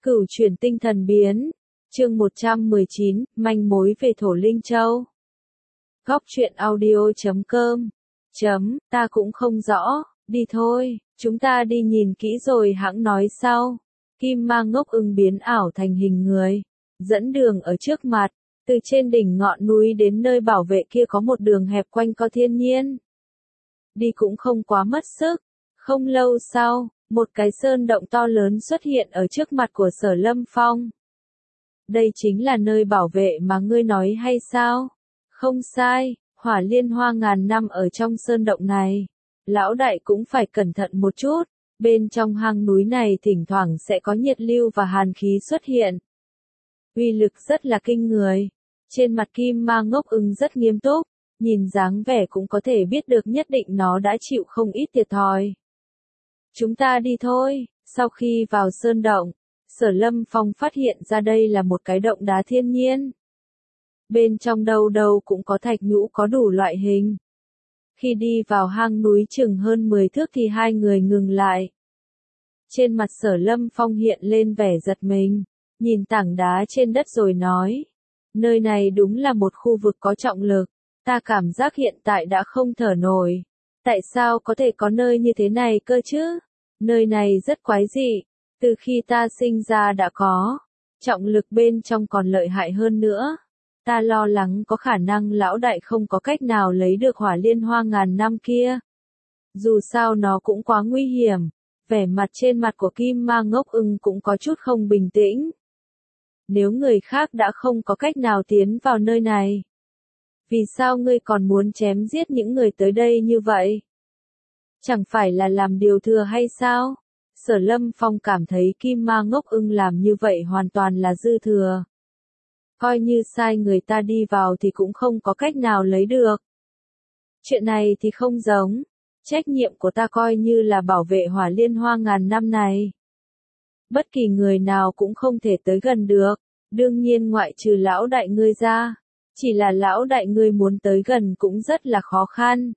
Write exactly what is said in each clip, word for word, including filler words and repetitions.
Cửu chuyển tinh thần biến. Chương một trăm mười chín, manh mối về Thổ Linh Châu. Góc truyện audio chấm com. Chấm, ta cũng không rõ, đi thôi, chúng ta đi nhìn kỹ rồi hãng nói sau. Kim ma ngốc ưng biến ảo thành hình người, dẫn đường ở trước mặt, từ trên đỉnh ngọn núi đến nơi bảo vệ kia có một đường hẹp quanh co thiên nhiên. Đi cũng không quá mất sức, không lâu sau, một cái sơn động to lớn xuất hiện ở trước mặt của Sở Lâm Phong. Đây chính là nơi bảo vệ mà ngươi nói hay sao? Không sai, hỏa liên hoa ngàn năm ở trong sơn động này. Lão đại cũng phải cẩn thận một chút, bên trong hang núi này thỉnh thoảng sẽ có nhiệt lưu và hàn khí xuất hiện. Uy lực rất là kinh người. Trên mặt kim ma ngốc ưng rất nghiêm túc, nhìn dáng vẻ cũng có thể biết được nhất định nó đã chịu không ít thiệt thòi. Chúng ta đi thôi. Sau khi vào sơn động, Sở Lâm Phong phát hiện ra đây là một cái động đá thiên nhiên. Bên trong đâu đâu cũng có thạch nhũ có đủ loại hình. Khi đi vào hang núi chừng hơn mười thước thì hai người ngừng lại. Trên mặt Sở Lâm Phong hiện lên vẻ giật mình, nhìn tảng đá trên đất rồi nói. Nơi này đúng là một khu vực có trọng lực, ta cảm giác hiện tại đã không thở nổi. Tại sao có thể có nơi như thế này cơ chứ? Nơi này rất quái dị, từ khi ta sinh ra đã có, trọng lực bên trong còn lợi hại hơn nữa. Ta lo lắng có khả năng lão đại không có cách nào lấy được hỏa liên hoa ngàn năm kia. Dù sao nó cũng quá nguy hiểm, vẻ mặt trên mặt của kim ma ngốc ưng cũng có chút không bình tĩnh. Nếu người khác đã không có cách nào tiến vào nơi này, vì sao ngươi còn muốn chém giết những người tới đây như vậy? Chẳng phải là làm điều thừa hay sao? Sở Lâm Phong cảm thấy kim ma ngốc ưng làm như vậy hoàn toàn là dư thừa. Coi như sai người ta đi vào thì cũng không có cách nào lấy được. Chuyện này thì không giống. Trách nhiệm của ta coi như là bảo vệ hỏa liên hoa ngàn năm này. Bất kỳ người nào cũng không thể tới gần được. Đương nhiên ngoại trừ lão đại ngươi ra. Chỉ là lão đại ngươi muốn tới gần cũng rất là khó khăn.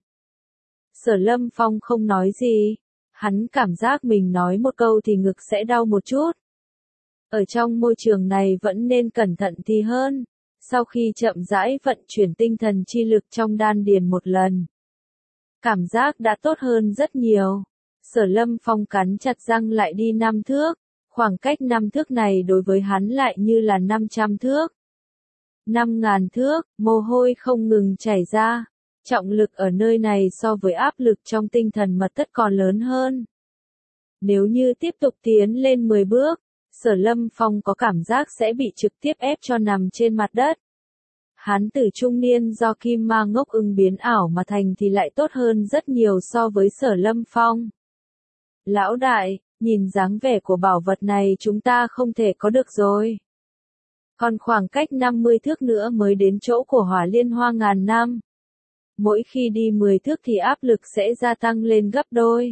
Sở Lâm Phong không nói gì. Hắn cảm giác mình nói một câu thì ngực sẽ đau một chút. Ở trong môi trường này vẫn nên cẩn thận thì hơn. Sau khi chậm rãi vận chuyển tinh thần chi lực trong đan điền một lần, cảm giác đã tốt hơn rất nhiều. Sở Lâm Phong cắn chặt răng lại đi năm thước. Khoảng cách năm thước này đối với hắn lại như là năm trăm thước. Năm ngàn thước, mồ hôi không ngừng chảy ra. Trọng lực ở nơi này so với áp lực trong tinh thần mật thất còn lớn hơn. Nếu như tiếp tục tiến lên mười bước, Sở Lâm Phong có cảm giác sẽ bị trực tiếp ép cho nằm trên mặt đất. Hắn tử trung niên do kim ma ngốc ưng biến ảo mà thành thì lại tốt hơn rất nhiều so với Sở Lâm Phong. Lão đại, nhìn dáng vẻ của bảo vật này chúng ta không thể có được rồi. Còn khoảng cách năm mươi thước nữa mới đến chỗ của hỏa liên hoa ngàn năm. Mỗi khi đi mười thước thì áp lực sẽ gia tăng lên gấp đôi.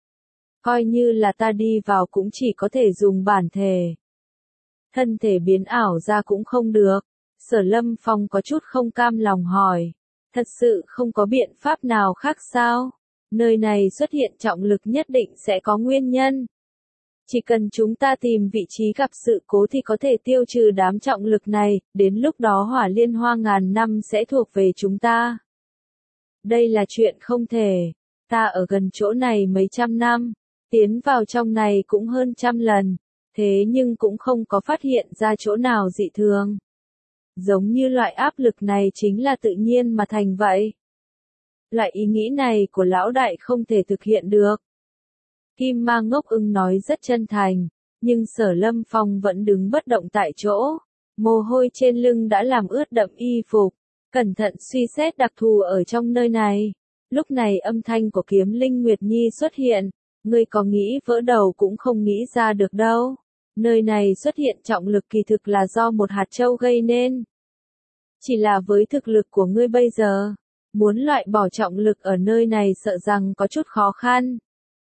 Coi như là ta đi vào cũng chỉ có thể dùng bản thể. Thân thể biến ảo ra cũng không được. Sở Lâm Phong có chút không cam lòng hỏi. Thật sự không có biện pháp nào khác sao? Nơi này xuất hiện trọng lực nhất định sẽ có nguyên nhân. Chỉ cần chúng ta tìm vị trí gặp sự cố thì có thể tiêu trừ đám trọng lực này, đến lúc đó hỏa liên hoa ngàn năm sẽ thuộc về chúng ta. Đây là chuyện không thể. Ta ở gần chỗ này mấy trăm năm, tiến vào trong này cũng hơn trăm lần, thế nhưng cũng không có phát hiện ra chỗ nào dị thường. Giống như loại áp lực này chính là tự nhiên mà thành vậy. Loại ý nghĩ này của lão đại không thể thực hiện được. Kim ma ngốc ưng nói rất chân thành, nhưng Sở Lâm Phong vẫn đứng bất động tại chỗ. Mồ hôi trên lưng đã làm ướt đậm y phục. Cẩn thận suy xét đặc thù ở trong nơi này. Lúc này âm thanh của Kiếm Linh Nguyệt Nhi xuất hiện. Ngươi có nghĩ vỡ đầu cũng không nghĩ ra được đâu. Nơi này xuất hiện trọng lực kỳ thực là do một hạt châu gây nên. Chỉ là với thực lực của ngươi bây giờ, muốn loại bỏ trọng lực ở nơi này sợ rằng có chút khó khăn.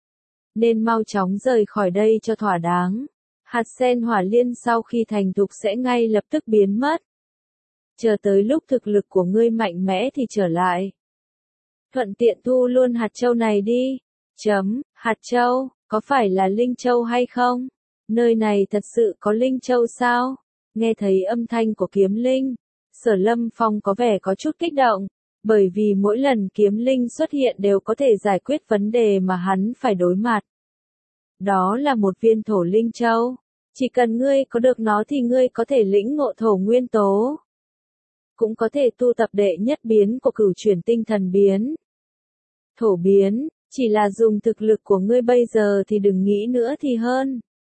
Nên mau chóng rời khỏi đây cho thỏa đáng. Hạt sen hỏa liên sau khi thành thục sẽ ngay lập tức biến mất. Chờ tới lúc thực lực của ngươi mạnh mẽ thì trở lại. Thuận tiện thu luôn hạt châu này đi. Chấm, hạt châu, có phải là linh châu hay không? Nơi này thật sự có Linh Châu sao? Nghe thấy âm thanh của kiếm linh, Sở Lâm Phong có vẻ có chút kích động, bởi vì mỗi lần kiếm linh xuất hiện đều có thể giải quyết vấn đề mà hắn phải đối mặt. Đó là một viên thổ linh châu. Chỉ cần ngươi có được nó thì ngươi có thể lĩnh ngộ thổ nguyên tố. Cũng có thể tu tập đệ nhất biến của cửu chuyển tinh thần biến. Thổ biến, chỉ là dùng thực lực của ngươi bây giờ thì đừng nghĩ nữa thì hơn.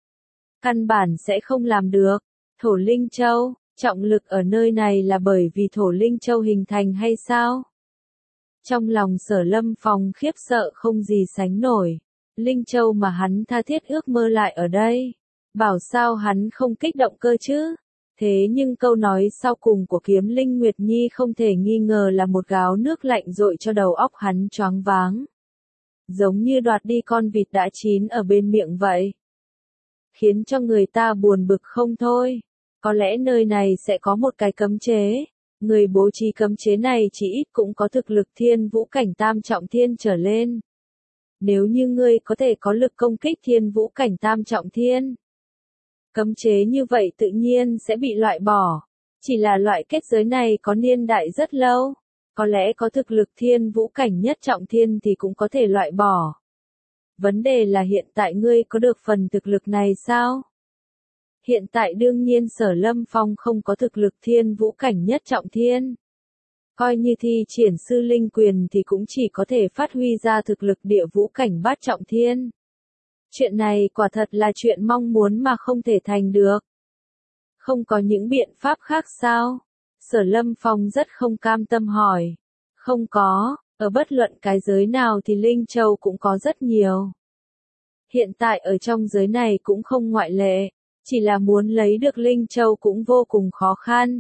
Căn bản sẽ không làm được. Thổ linh châu, trọng lực ở nơi này là bởi vì thổ linh châu hình thành hay sao? Trong lòng Sở Lâm Phong khiếp sợ không gì sánh nổi. Linh châu mà hắn tha thiết ước mơ lại ở đây. Bảo sao hắn không kích động cơ chứ? Thế nhưng câu nói sau cùng của kiếm linh Nguyệt Nhi không thể nghi ngờ là một gáo nước lạnh dội cho đầu óc hắn choáng váng. Giống như đoạt đi con vịt đã chín ở bên miệng vậy. Khiến cho người ta buồn bực không thôi. Có lẽ nơi này sẽ có một cái cấm chế. Người bố trí cấm chế này chỉ ít cũng có thực lực thiên vũ cảnh tam trọng thiên trở lên. Nếu như ngươi có thể có lực công kích thiên vũ cảnh tam trọng thiên. Cấm chế như vậy tự nhiên sẽ bị loại bỏ. Chỉ là loại kết giới này có niên đại rất lâu. Có lẽ có thực lực thiên vũ cảnh nhất trọng thiên thì cũng có thể loại bỏ. Vấn đề là hiện tại ngươi có được phần thực lực này sao? Hiện tại đương nhiên Sở Lâm Phong không có thực lực thiên vũ cảnh nhất trọng thiên. Coi như thi triển sư linh quyền thì cũng chỉ có thể phát huy ra thực lực địa vũ cảnh bát trọng thiên. Chuyện này quả thật là chuyện mong muốn mà không thể thành được. Không có những biện pháp khác sao? Sở Lâm Phong rất không cam tâm hỏi. Không có, ở bất luận cái giới nào thì Linh Châu cũng có rất nhiều. Hiện tại ở trong giới này cũng không ngoại lệ, chỉ là muốn lấy được Linh Châu cũng vô cùng khó khăn.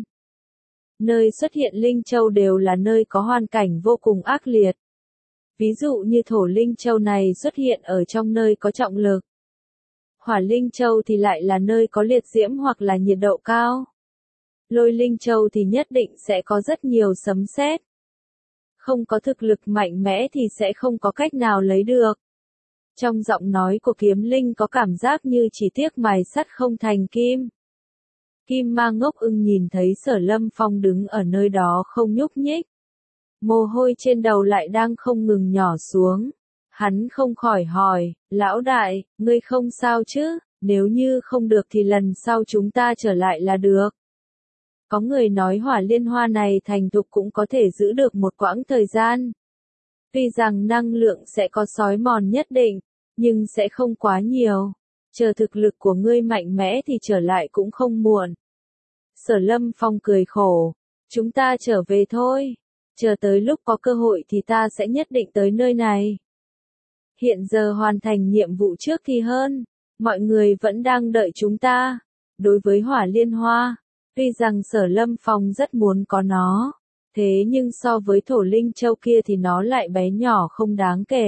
Nơi xuất hiện Linh Châu đều là nơi có hoàn cảnh vô cùng ác liệt. Ví dụ như thổ Linh Châu này xuất hiện ở trong nơi có trọng lực. Hỏa Linh Châu thì lại là nơi có liệt diễm hoặc là nhiệt độ cao. Lôi Linh Châu thì nhất định sẽ có rất nhiều sấm sét. Không có thực lực mạnh mẽ thì sẽ không có cách nào lấy được. Trong giọng nói của kiếm linh có cảm giác như chỉ tiếc mài sắt không thành kim. Kim Ma ngốc ưng nhìn thấy Sở Lâm Phong đứng ở nơi đó không nhúc nhích. Mồ hôi trên đầu lại đang không ngừng nhỏ xuống. Hắn không khỏi hỏi, lão đại, ngươi không sao chứ, nếu như không được thì lần sau chúng ta trở lại là được. Có người nói hỏa liên hoa này thành thục cũng có thể giữ được một quãng thời gian. Tuy rằng năng lượng sẽ có xói mòn nhất định, nhưng sẽ không quá nhiều. Chờ thực lực của ngươi mạnh mẽ thì trở lại cũng không muộn. Sở Lâm Phong cười khổ, chúng ta trở về thôi. Chờ tới lúc có cơ hội thì ta sẽ nhất định tới nơi này. Hiện giờ hoàn thành nhiệm vụ trước thì hơn. Mọi người vẫn đang đợi chúng ta. Đối với hỏa liên hoa, tuy rằng Sở Lâm Phong rất muốn có nó. Thế nhưng so với thổ linh châu kia thì nó lại bé nhỏ không đáng kể.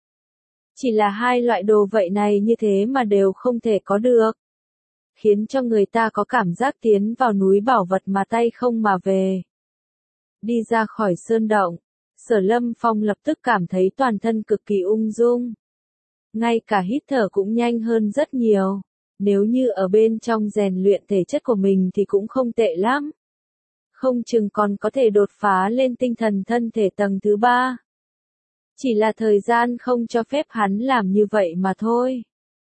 Chỉ là hai loại đồ vậy này như thế mà đều không thể có được. Khiến cho người ta có cảm giác tiến vào núi bảo vật mà tay không mà về. Đi ra khỏi sơn động, Sở Lâm Phong lập tức cảm thấy toàn thân cực kỳ ung dung. Ngay cả hít thở cũng nhanh hơn rất nhiều. Nếu như ở bên trong rèn luyện thể chất của mình thì cũng không tệ lắm. Không chừng còn có thể đột phá lên tinh thần thân thể tầng thứ ba. Chỉ là thời gian không cho phép hắn làm như vậy mà thôi.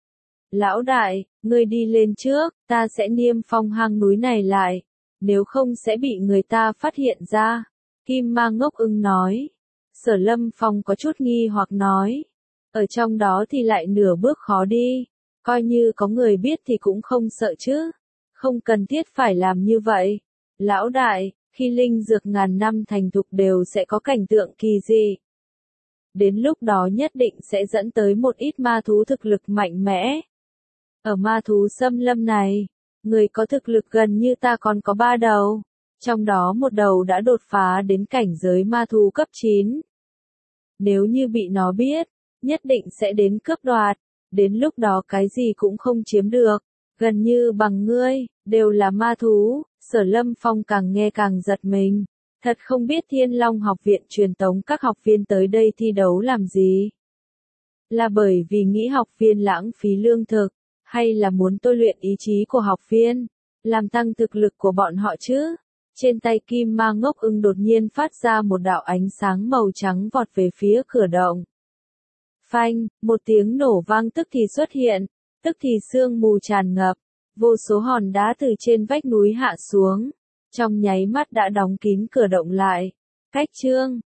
Lão đại, ngươi đi lên trước, ta sẽ niêm phong hang núi này lại. Nếu không sẽ bị người ta phát hiện ra. Kim Ma ngốc ưng nói. Sở Lâm Phong có chút nghi hoặc nói. Ở trong đó thì lại nửa bước khó đi. Coi như có người biết thì cũng không sợ chứ. Không cần thiết phải làm như vậy. Lão đại, khi linh dược ngàn năm thành thục đều sẽ có cảnh tượng kỳ dị. Đến lúc đó nhất định sẽ dẫn tới một ít ma thú thực lực mạnh mẽ. Ở ma thú xâm lâm này, người có thực lực gần như ta còn có ba đầu. Trong đó một đầu đã đột phá đến cảnh giới ma thú cấp chín. Nếu như bị nó biết, nhất định sẽ đến cướp đoạt. Đến lúc đó cái gì cũng không chiếm được. Gần như bằng ngươi, đều là ma thú. Sở Lâm Phong càng nghe càng giật mình. Thật không biết Thiên Long học viện truyền tống các học viên tới đây thi đấu làm gì. Là bởi vì nghĩ học viên lãng phí lương thực, Hay là muốn tôi luyện ý chí của học viên, làm tăng thực lực của bọn họ chứ? Trên tay Kim Ma Ngốc Ưng đột nhiên phát ra một đạo ánh sáng màu trắng vọt về phía cửa động. Phanh, một tiếng nổ vang tức thì xuất hiện, tức thì sương mù tràn ngập, vô số hòn đá từ trên vách núi hạ xuống, trong nháy mắt đã đóng kín cửa động lại. Cách chương